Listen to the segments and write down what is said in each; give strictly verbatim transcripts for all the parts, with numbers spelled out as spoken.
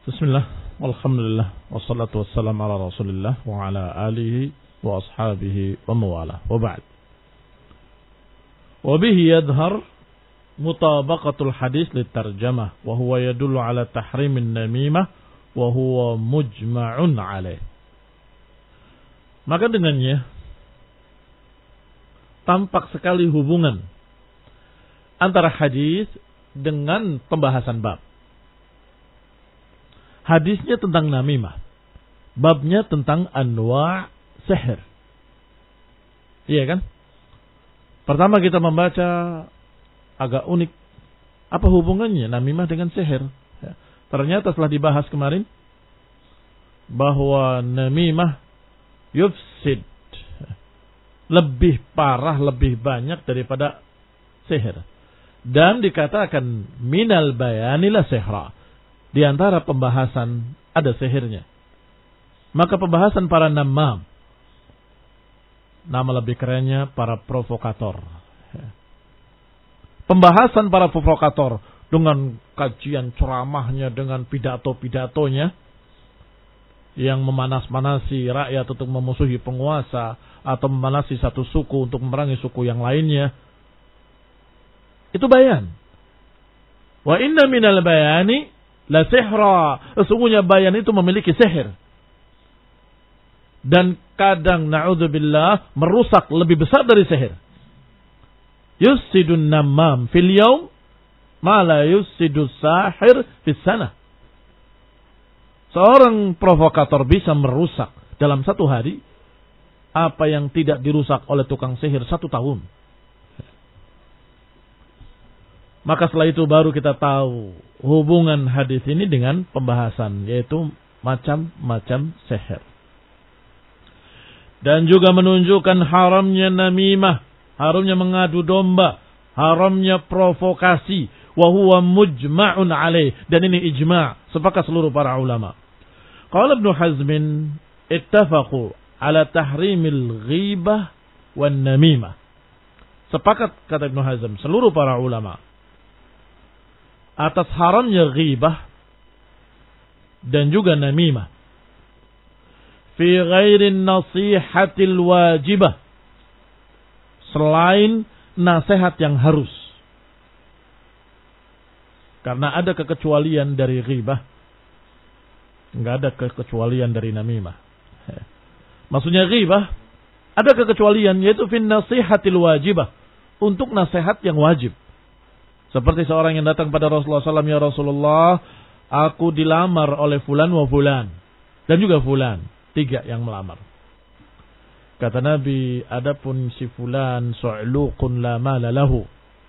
Bismillah, walhamdulillah, wassalatu wassalamu ala rasulillah wa ala alihi wa ashabihi wa mawalah, wa ba'd. Wa bihi yadhar mutabaqatul hadis litarjamah, wa huwa yadullu ala tahrimin namimah, wa huwa mujma'un alaih. Maka dengannya tampak sekali hubungan antara hadis dengan pembahasan bab. Hadisnya tentang namimah, babnya tentang anwa' sihir. Iya kan? Pertama kita membaca agak unik. Apa hubungannya namimah dengan sihir? Ya. Ternyata setelah dibahas kemarin bahwa namimah yufsid, lebih parah, lebih banyak daripada sihir. Dan dikatakan minal bayanilah sihra. Di antara pembahasan ada sihirnya. Maka pembahasan para namam, nama lebih kerennya para provokator. Pembahasan para provokator dengan kajian ceramahnya, dengan pidato-pidatonya yang memanas-manasi rakyat untuk memusuhi penguasa atau memanasi satu suku untuk memerangi suku yang lainnya. Itu bayan. Wa inna minal bayani la sihra. Sesungguhnya bayan itu memiliki sihir. Dan kadang na'udzubillah merusak lebih besar dari sihir. Yusidun namam fil yaum ma la yusidus sahir fis sana. Seorang provokator bisa merusak dalam satu hari apa yang tidak dirusak oleh tukang sihir satu tahun. Maka setelah itu baru kita tahu hubungan hadis ini dengan pembahasan, yaitu macam-macam sihir. Dan juga menunjukkan haramnya namimah, haramnya mengadu domba, haramnya provokasi, wa huwa mujma'un alaih, dan ini ijma', sepakat seluruh para ulama. Qala Ibnu Hazmin ittafaqu ala tahrimil ghibah wan namimah. Sepakat kata Ibnu Hazm seluruh para ulama atas haramnya ghibah dan juga namimah fi ghairin nasihatil wajibah, selain nasihat yang harus. Karena ada kekecualian dari ghibah, enggak ada kekecualian dari namimah. Maksudnya ghibah ada kekecualian, yaitu fi nasihatil wajibah, untuk nasihat yang wajib. Seperti seorang yang datang pada Rasulullah shallallahu alaihi wasallam, ya Rasulullah, aku dilamar oleh fulan wa fulan. Dan juga fulan. Tiga yang melamar. Kata Nabi, adapun si fulan su'luqun la mala lahu.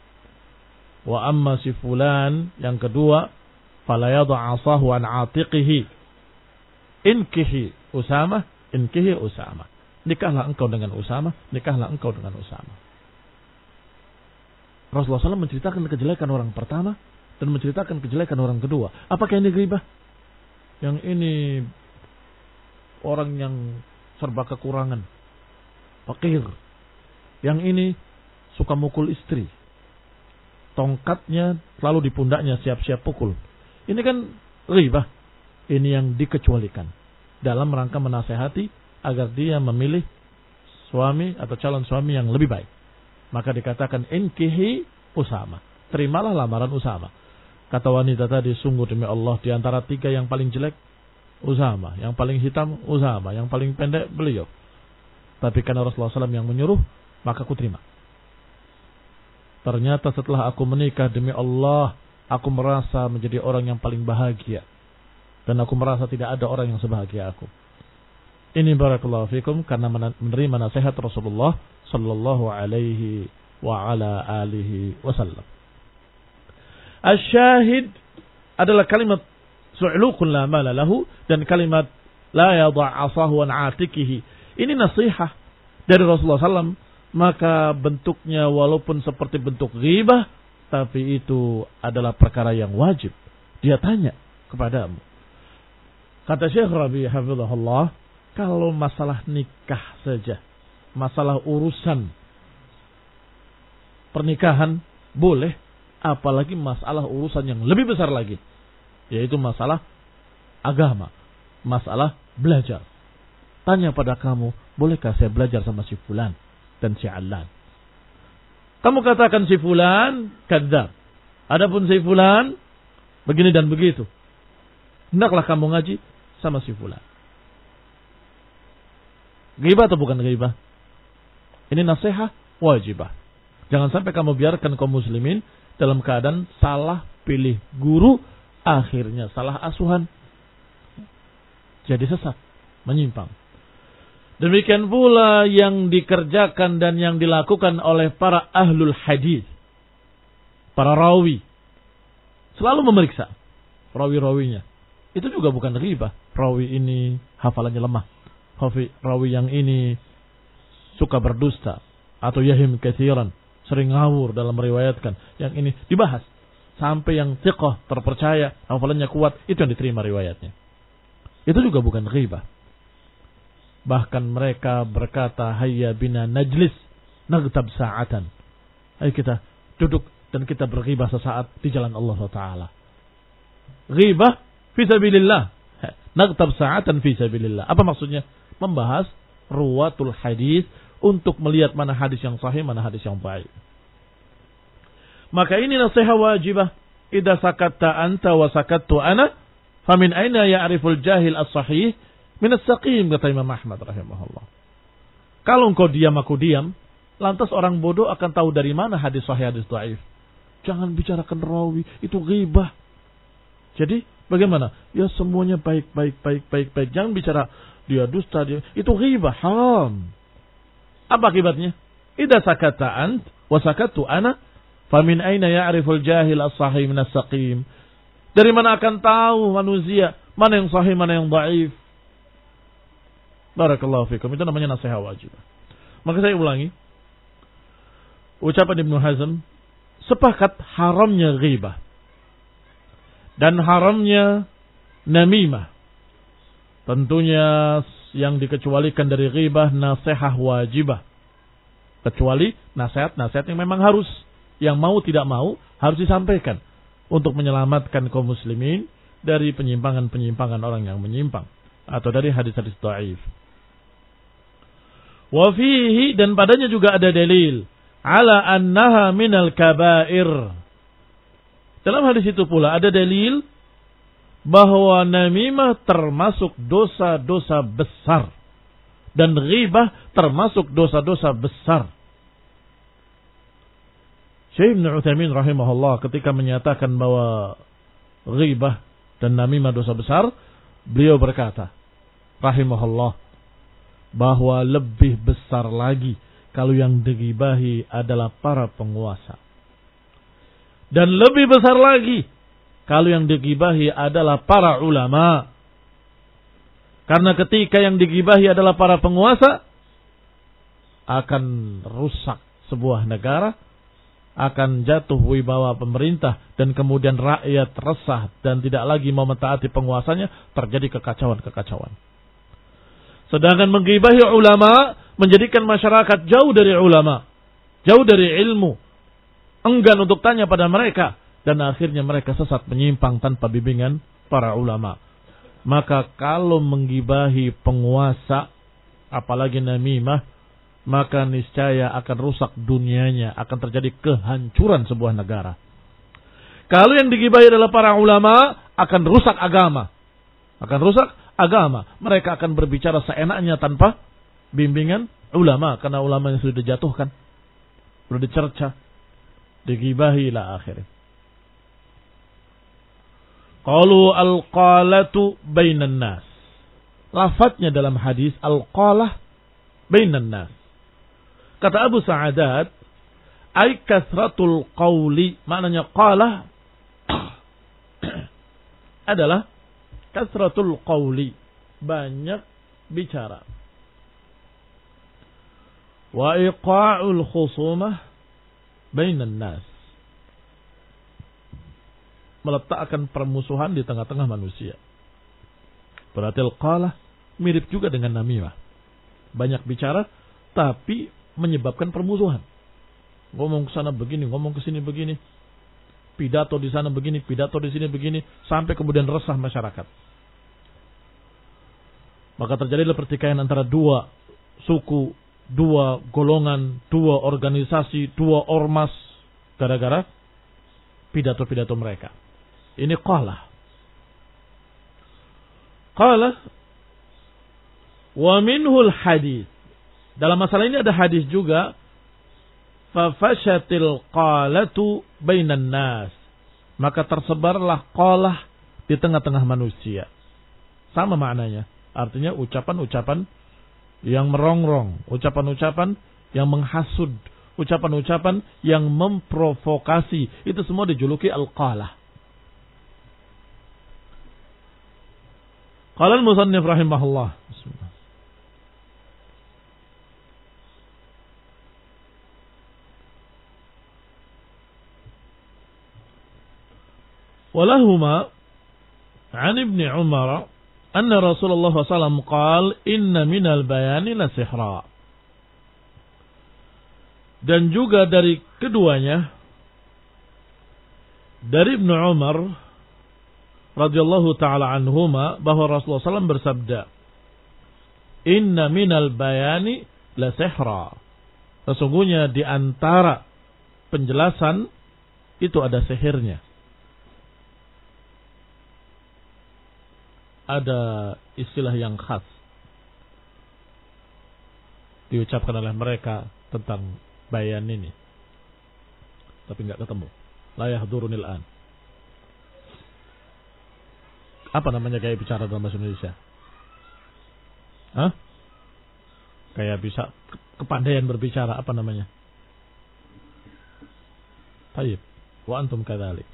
Wa amma si fulan, yang kedua, fala yad'a asahu an atiqihi. Inkihi Usamah, inkihi Usamah. Nikahlah engkau dengan Usamah, nikahlah engkau dengan Usamah. Rasulullah shallallahu alaihi wasallam menceritakan kejelekan orang pertama dan menceritakan kejelekan orang kedua. Apakah ini ghibah? Yang ini orang yang serba kekurangan, fakir. Yang ini suka mukul istri, tongkatnya selalu di pundaknya, siap-siap pukul. Ini kan ghibah. Ini yang dikecualikan dalam rangka menasehati agar dia memilih suami atau calon suami yang lebih baik. Maka dikatakan inkihi Usamah, terimalah lamaran Usamah. Kata wanita tadi, sungguh demi Allah, di antara tiga yang paling jelek Usamah, yang paling hitam Usamah, yang paling pendek beliau. Tapi karena Rasulullah shallallahu alaihi wasallam yang menyuruh, maka aku terima. Ternyata setelah aku menikah, demi Allah, aku merasa menjadi orang yang paling bahagia. Dan aku merasa tidak ada orang yang sebahagia aku. Ini barakallahu fikum karena menerima nasihat Rasulullah sallallahu alaihi wa ala alihi wasallam. Asy-syahid adalah kalimat su'luqun la mala lahu dan kalimat la yadha' asahu an 'atikihi. Ini nasihat dari Rasulullah sallallahu alaihi wasallam, maka bentuknya walaupun seperti bentuk ghibah, tapi itu adalah perkara yang wajib. Dia tanya kepadamu. Kata Syekh Rabi hafizahullah, kalau masalah nikah saja, masalah urusan pernikahan boleh, apalagi masalah urusan yang lebih besar lagi, yaitu masalah agama, masalah belajar. Tanya pada kamu, bolehkah saya belajar sama si fulan dan si Alan? Kamu katakan si fulan kadzab. Adapun si fulan begini dan begitu. Hendaklah kamu ngaji sama si fulan. Ghibah atau bukan ghibah? Ini nasihat wajibah. Jangan sampai kamu biarkan kaum muslimin dalam keadaan salah pilih guru, akhirnya salah asuhan. Jadi sesat, menyimpang. Demikian pula yang dikerjakan dan yang dilakukan oleh para ahlul hadis, para rawi, selalu memeriksa rawi-rawinya. Itu juga bukan ghibah. Rawi ini hafalannya lemah, rawi, rawi yang ini suka berdusta atau yahim katsiran, sering ngawur dalam meriwayatkan. Yang ini dibahas sampai yang thiqah, terpercaya, hafalannya kuat, itu yang diterima riwayatnya. Itu juga bukan ghibah. Bahkan mereka berkata, hayya bina najlis naghtab sa'atan. Ayo kita duduk dan kita berghibah sesaat di jalan Allah Taala. Ghibah fi sabilillah, naghtab sa'atan fi sabilillah. Apa maksudnya? Membahas ruwatul hadis untuk melihat mana hadis yang sahih, mana hadis yang baik. Maka ini nasihat wajibah. Idza sakatta anta wa sakattu ana, famin aina ya'riful jahil as-sahih min as-saqim, kata Imam Ahmad rahimahullah. Kalau engkau diam aku diam, lantas orang bodoh akan tahu dari mana hadis sahih, hadis dhaif. Jangan bicarakan rawi, itu ghibah. Jadi bagaimana? Ya semuanya baik baik baik baik baik. Jangan bicara dia dusta, dia itu ghibah, haram. Apa akibatnya? Idza sakata ant wa sakattu ana, famin aina ya'riful jahil as-sahih min as-saqim. Dari mana akan tahu manusia mana yang sahih, mana yang dhaif? Barakallahu fikum. Itu namanya nasihat wajib. Maka saya ulangi, ucapan Ibnu Hazm, sepakat haramnya ghibah dan haramnya namimah. Tentunya yang dikecualikan dari ghibah nasihat wajibah, kecuali nasihat-nasihat yang memang harus, yang mau tidak mau harus disampaikan untuk menyelamatkan kaum muslimin dari penyimpangan-penyimpangan orang yang menyimpang atau dari hadis-hadis dhaif. Wa fihi, dan padanya juga ada dalil ala annaha minal kabair. Dalam hadis itu pula ada dalil bahwa namimah termasuk dosa-dosa besar dan ghibah termasuk dosa-dosa besar. Syekh Ibnu Utsaimin rahimahullah ketika menyatakan bahwa ghibah dan namimah dosa besar, beliau berkata rahimahullah bahwa lebih besar lagi kalau yang dighibahi adalah para penguasa. Dan lebih besar lagi kalau yang dighibahi adalah para ulama. Karena ketika yang dighibahi adalah para penguasa, akan rusak sebuah negara, akan jatuh wibawa pemerintah, dan kemudian rakyat resah dan tidak lagi mau mentaati penguasanya, terjadi kekacauan-kekacauan. Sedangkan menggibahi ulama menjadikan masyarakat jauh dari ulama, jauh dari ilmu, enggan untuk tanya pada mereka, dan akhirnya mereka sesat menyimpang tanpa bimbingan para ulama. Maka kalau menggibahi penguasa, apalagi namimah, maka niscaya akan rusak dunianya, akan terjadi kehancuran sebuah negara. Kalau yang digibahi adalah para ulama, akan rusak agama, akan rusak agama. Mereka akan berbicara seenaknya tanpa bimbingan ulama, karena ulama yang sudah dijatuhkan, sudah dicerca, digibahi ila akhirnya. Qalu al-qalatu bainan nas. Lafadznya dalam hadis al-qalah bainan nas. Kata Abu Sa'adat, ay kasratul qawli, maknanya qalah adalah kasratul qawli, banyak bicara. Wa iqa'ul khusumah bainan nas, meletakkan permusuhan di tengah-tengah manusia. Berarti al-qalah mirip juga dengan namimah. Banyak bicara tapi menyebabkan permusuhan. Ngomong ke sana begini, ngomong ke sini begini. Pidato di sana begini, pidato di sini begini, sampai kemudian resah masyarakat. Maka terjadilah pertikaian antara dua suku, dua golongan, dua organisasi, dua ormas gara-gara pidato-pidato mereka. Ini qala. Qala wa minhul hadis. Dalam masalah ini ada hadis juga. Fa fashatil qalatu bainan nas. Maka tersebarlah qalah di tengah-tengah manusia. Sama maknanya. Artinya ucapan-ucapan yang merongrong, ucapan-ucapan yang menghasud, ucapan-ucapan yang memprovokasi. Itu semua dijuluki al-qalah. Qala al-musannif rahimahullah. Bismillah. Walahuma an Ibnu Umar anna Rasulullah sallallahu alaihi wasallam qala inna minal bayani la sihra. Dan juga dari keduanya dari Ibnu Umar radhiyallahu taala anhuma bahwa Rasulullah sallallahu alaihi wasallam bersabda, inna minal bayani la sihra. Sesungguhnya di antara penjelasan itu ada sihirnya. Ada istilah yang khas diucapkan oleh mereka tentang bayan ini, tapi nggak ketemu. La yahdurunil an. Apa namanya gaya bicara dalam bahasa Indonesia? Hah? Kayak bisa kepandaian berbicara, apa namanya? Tayyib. Wa antum kadzalik.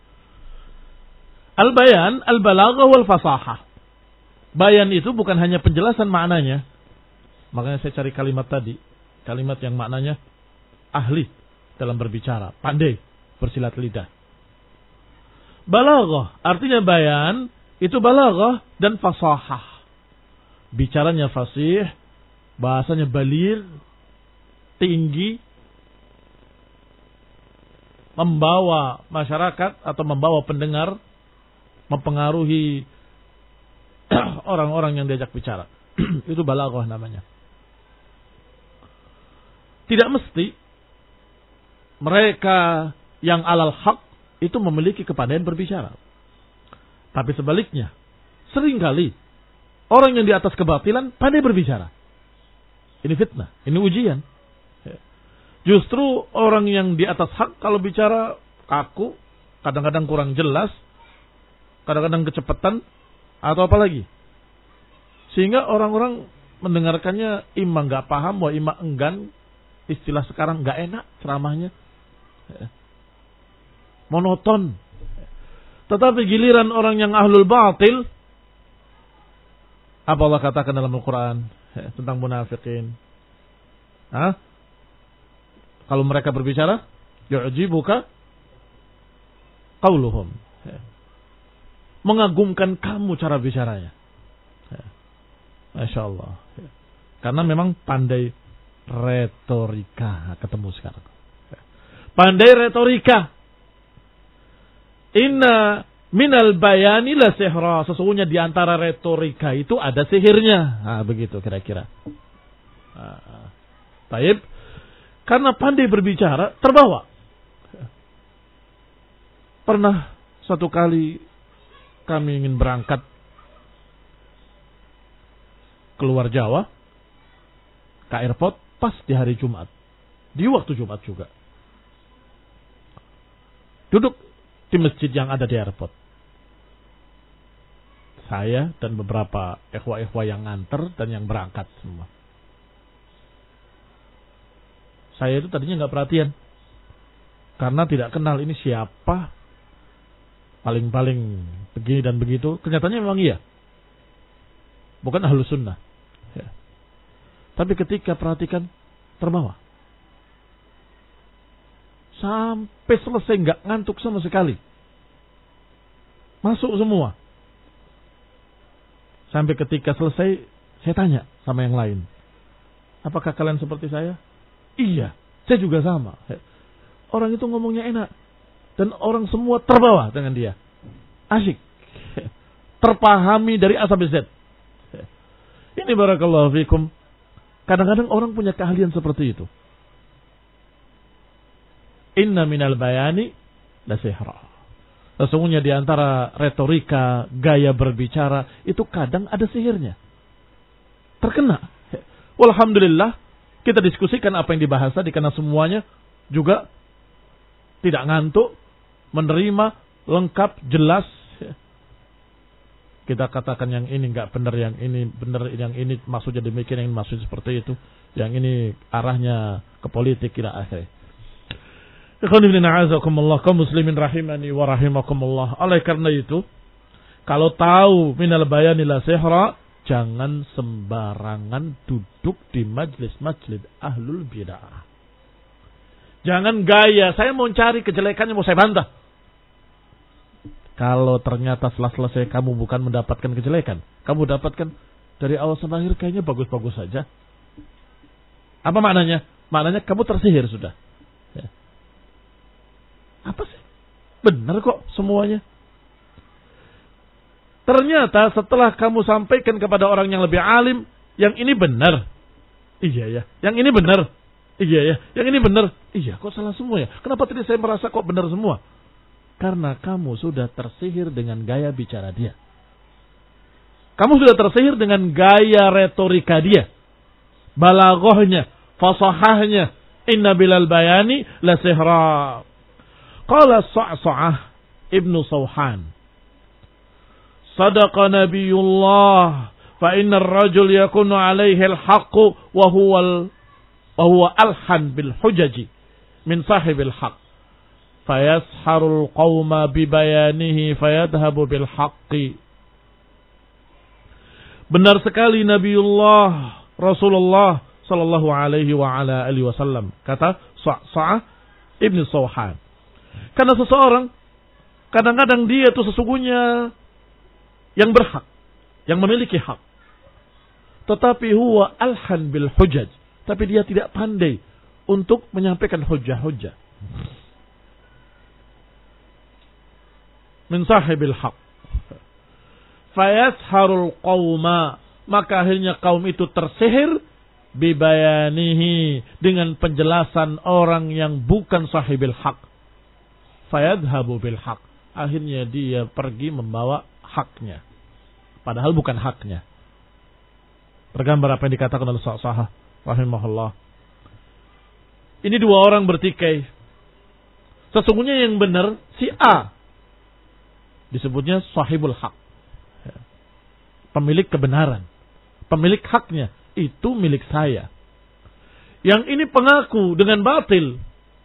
Al-bayan, al-balaghah wal fasahah. Bayan itu bukan hanya penjelasan maknanya. Makanya saya cari kalimat tadi. Kalimat yang maknanya ahli dalam berbicara. Pandai bersilat lidah. Balaghah, artinya bayan, itu balaghah dan fasahah. Bicaranya fasih, bahasanya baligh, tinggi, membawa masyarakat atau membawa pendengar, mempengaruhi orang-orang yang diajak bicara. Itu balaghah namanya. Tidak mesti mereka yang alal haq itu memiliki kepandaian berbicara. Tapi sebaliknya, seringkali orang yang di atas kebatilan pandai berbicara. Ini fitnah, ini ujian. Justru orang yang di atas hak kalau bicara kaku, kadang-kadang kurang jelas, kadang-kadang kecepatan, atau apa lagi. Sehingga orang-orang mendengarkannya imma nggak paham, wa imma enggan. Istilah sekarang nggak enak ceramahnya, monoton. Tetapi giliran orang yang ahlul batil, apa Allah katakan dalam Al-Quran tentang munafikin? Hah? Kalau mereka berbicara, yu'jibuka qauluhum. Mengagumkan kamu cara bicaranya. Masya Allah. Karena memang pandai retorika. Ketemu sekarang. Pandai retorika. Inna minal bayani la sihra. Sesungguhnya di antara retorika itu ada sihirnya. Nah, begitu kira-kira. Nah, taib. Karena pandai berbicara, terbawa. Pernah satu kali kami ingin berangkat keluar Jawa ke airport pas di hari Jumat. Di waktu Jumat juga. Duduk di masjid yang ada di airport. Saya dan beberapa ikhwah-ikhwah yang nganter dan yang berangkat semua. Saya itu tadinya nggak perhatian. Karena tidak kenal ini siapa. Paling-paling begini dan begitu. Kenyataannya memang iya. Bukan ahlus sunnah. Ya. Tapi ketika perhatikan, terbawa. Sampai selesai nggak ngantuk sama sekali. Masuk semua. Sampai ketika selesai, saya tanya sama yang lain. Apakah kalian seperti saya? Iya, saya juga sama. Orang itu ngomongnya enak. Dan orang semua terbawa dengan dia. Asyik. Terpahami dari A sampai Z. Ini barakallahu fikum. Kadang-kadang orang punya keahlian seperti itu. Inna minal bayani la sihra. Sesungguhnya di antara retorika, gaya berbicara, itu kadang ada sihirnya. Terkena. Walhamdulillah, kita diskusikan apa yang dibahas tadi, karena semuanya juga tidak ngantuk, menerima, lengkap, jelas. Kita katakan yang ini enggak benar, yang ini benar, yang ini maksudnya demikian, yang ini maksudnya seperti itu, yang ini arahnya ke politik, tidak akhir. Kaum muslimin rahimani wa rahimakumullah. Oleh karena itu, kalau tahu minal bayani la sihra, jangan sembarangan duduk di majlis-majlis ahlul bid'ah. Jangan gaya, saya mau cari kejelekannya, mau saya bantah. Kalau ternyata setelah selesai kamu bukan mendapatkan kejelekan, kamu dapatkan dari awal sampai akhir kayaknya bagus-bagus saja. Apa maknanya? Maknanya kamu tersihir sudah. Ya. Apa sih? Benar kok semuanya. Ternyata setelah kamu sampaikan kepada orang yang lebih alim, yang ini benar. Iya ya. Yang ini benar. Iya ya. Yang ini benar. Iya, kok salah semua ya? Kenapa tadi saya merasa kok benar semua? Karena kamu sudah tersihir dengan gaya bicara dia. Kamu sudah tersihir dengan gaya retorika dia. Balaghahnya, fasahahnya. Inna bilal bayani la sihra. Qala Sa'sa'ah ibnu Sawhan. Sadaqa Nabiyullah. Fa inna ar-rajul yakunu alaihi al-haqqu wa huwa wa huwa alhan bil hujaji min sahibil haqq. Fayasharul qawma bibayanihi fayadhabu bil haqqi. Benar sekali Nabiullah Rasulullah sallallahu alaihi wa ala alihi wasallam, kata Sa'sa'ah ibnu Sawhan. Karena seseorang kadang-kadang dia itu sesungguhnya yang berhak, yang memiliki hak. Tetapi huwa alhan bil hujaj, tapi dia tidak pandai untuk menyampaikan hujah-hujah. Min sahibil haq. Fayasharul qawma, maka akhirnya kaum itu tersihir bibayanihi, dengan penjelasan orang yang bukan sahibil haq. Fayadhabu bil haq, akhirnya dia pergi membawa haknya, padahal bukan haknya. Tergambar apa yang dikatakan oleh Sa'sa'ah rahimahullah. Ini dua orang bertikai. Sesungguhnya yang benar si A, disebutnya sahibul haq, pemilik kebenaran, pemilik haknya, itu milik saya. Yang ini pengaku dengan batil,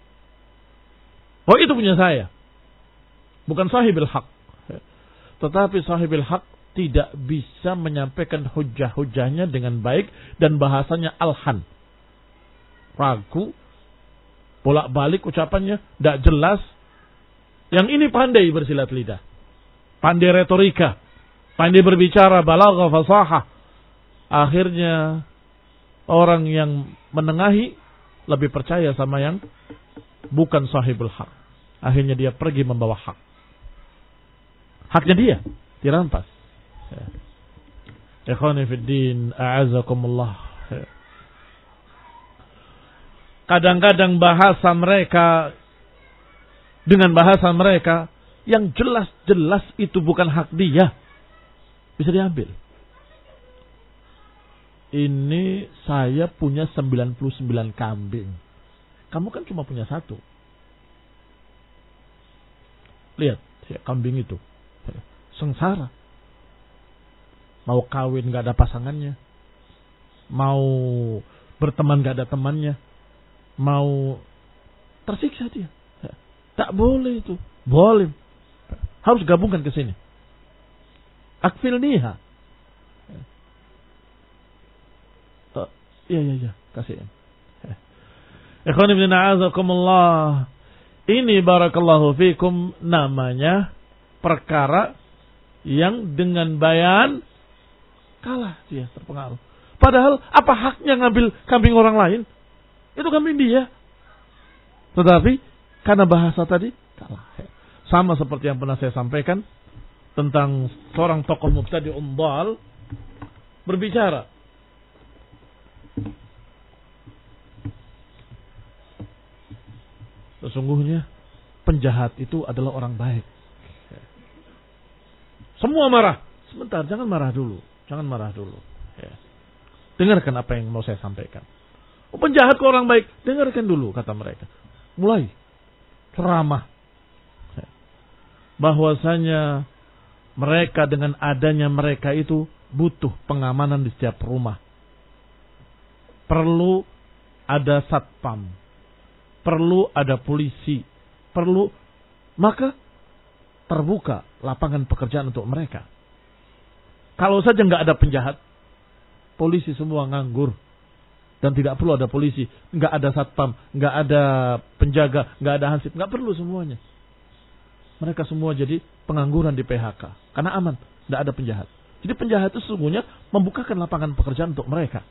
oh itu punya saya, bukan sahibul haq. Tetapi sahibul haq tidak bisa menyampaikan hujah-hujahnya dengan baik, dan bahasanya alhan, ragu, bolak-balik ucapannya, tidak jelas. Yang ini pandai bersilat lidah, pandai retorika, pandai berbicara, balaghah, fasahah. Akhirnya orang yang menengahi lebih percaya sama yang bukan sahibul haq. Akhirnya dia pergi membawa hak. Haknya dia dirampas. Ikhwani fid din, a'azakumullah. Kadang-kadang bahasa mereka, dengan bahasa mereka yang jelas-jelas itu bukan hak dia, bisa diambil. Ini saya punya sembilan puluh sembilan kambing, kamu kan cuma punya satu. Lihat ya, kambing itu sengsara, mau kawin gak ada pasangannya, mau berteman gak ada temannya, mau tersiksa dia. Tak boleh itu, boleh, harus gabungkan ke sini. Akfil niha. Iya iya iya, kasihin. Ikhwan ibn a'azakumullah. Ini barakallahu fikum namanya perkara yang dengan bayan kalah dia, terpengaruh. Padahal apa haknya ngambil kambing orang lain? Itu kambing dia. Tetapi karena bahasa tadi kalah. Sama seperti yang pernah saya sampaikan tentang seorang tokoh mubtadi' umbal berbicara Sesungguhnya penjahat itu adalah orang baik. Semua marah. Sebentar, jangan marah dulu. Jangan marah dulu. Ya. Dengarkan apa yang mau saya sampaikan. Oh, penjahat ke orang baik. Dengarkan dulu, kata mereka. Mulai ceramah. Ya. Bahwasanya mereka dengan adanya mereka itu butuh pengamanan di setiap rumah. Perlu ada satpam. Perlu ada polisi. Perlu, maka terbuka lapangan pekerjaan untuk mereka. Kalau saja nggak ada penjahat, polisi semua nganggur dan tidak perlu ada polisi, nggak ada satpam, nggak ada penjaga, nggak ada hansip, nggak perlu semuanya. Mereka semua jadi pengangguran di P H K karena aman, nggak ada penjahat. Jadi penjahat itu sesungguhnya membukakan lapangan pekerjaan untuk mereka.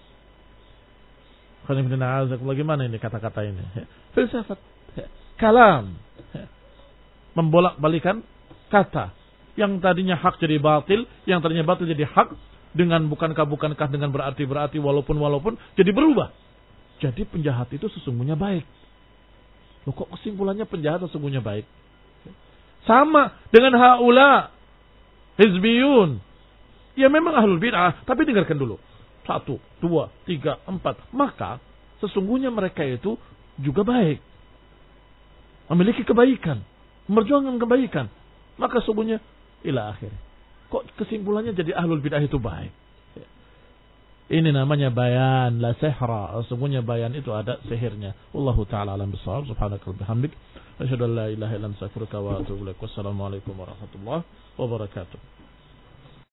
Bagaimana ini kata-kata ini? Filsafat, kalam. Membolak-balikan kata. Yang tadinya hak jadi batil, yang tadinya batil jadi hak, dengan bukankah bukankah dengan berarti-berarti walaupun walaupun jadi berubah. Jadi penjahat itu sesungguhnya baik. Loh, kok kesimpulannya penjahat sesungguhnya baik? Sama dengan haula hizbiyun. Ya memang ahlul bid'ah, tapi dengarkan dulu. Satu, dua, tiga, empat. Maka sesungguhnya mereka itu juga baik. Memiliki kebaikan. Memperjuangkan kebaikan. Maka sesungguhnya ila akhir. Kok kesimpulannya jadi ahlul bid'ah itu baik? Ini namanya bayan la sihra. Sesungguhnya bayan itu ada sihirnya. Wallahu ta'ala alam bisawab. Subhanaka wa bihamdik. Asyhadu an la ilaha illa anta astaghfiruka wa atubu ilaik. Wassalamualaikum warahmatullahi wabarakatuh.